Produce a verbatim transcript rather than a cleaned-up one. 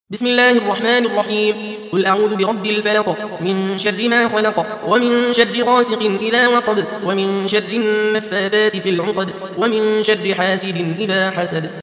بسم الله الرحمن الرحيم. قل أعوذ برب الفلق من شر ما خلق ومن شر غاسق إذا وقب ومن شر النفاثات في العقد ومن شر حاسد إذا حسد.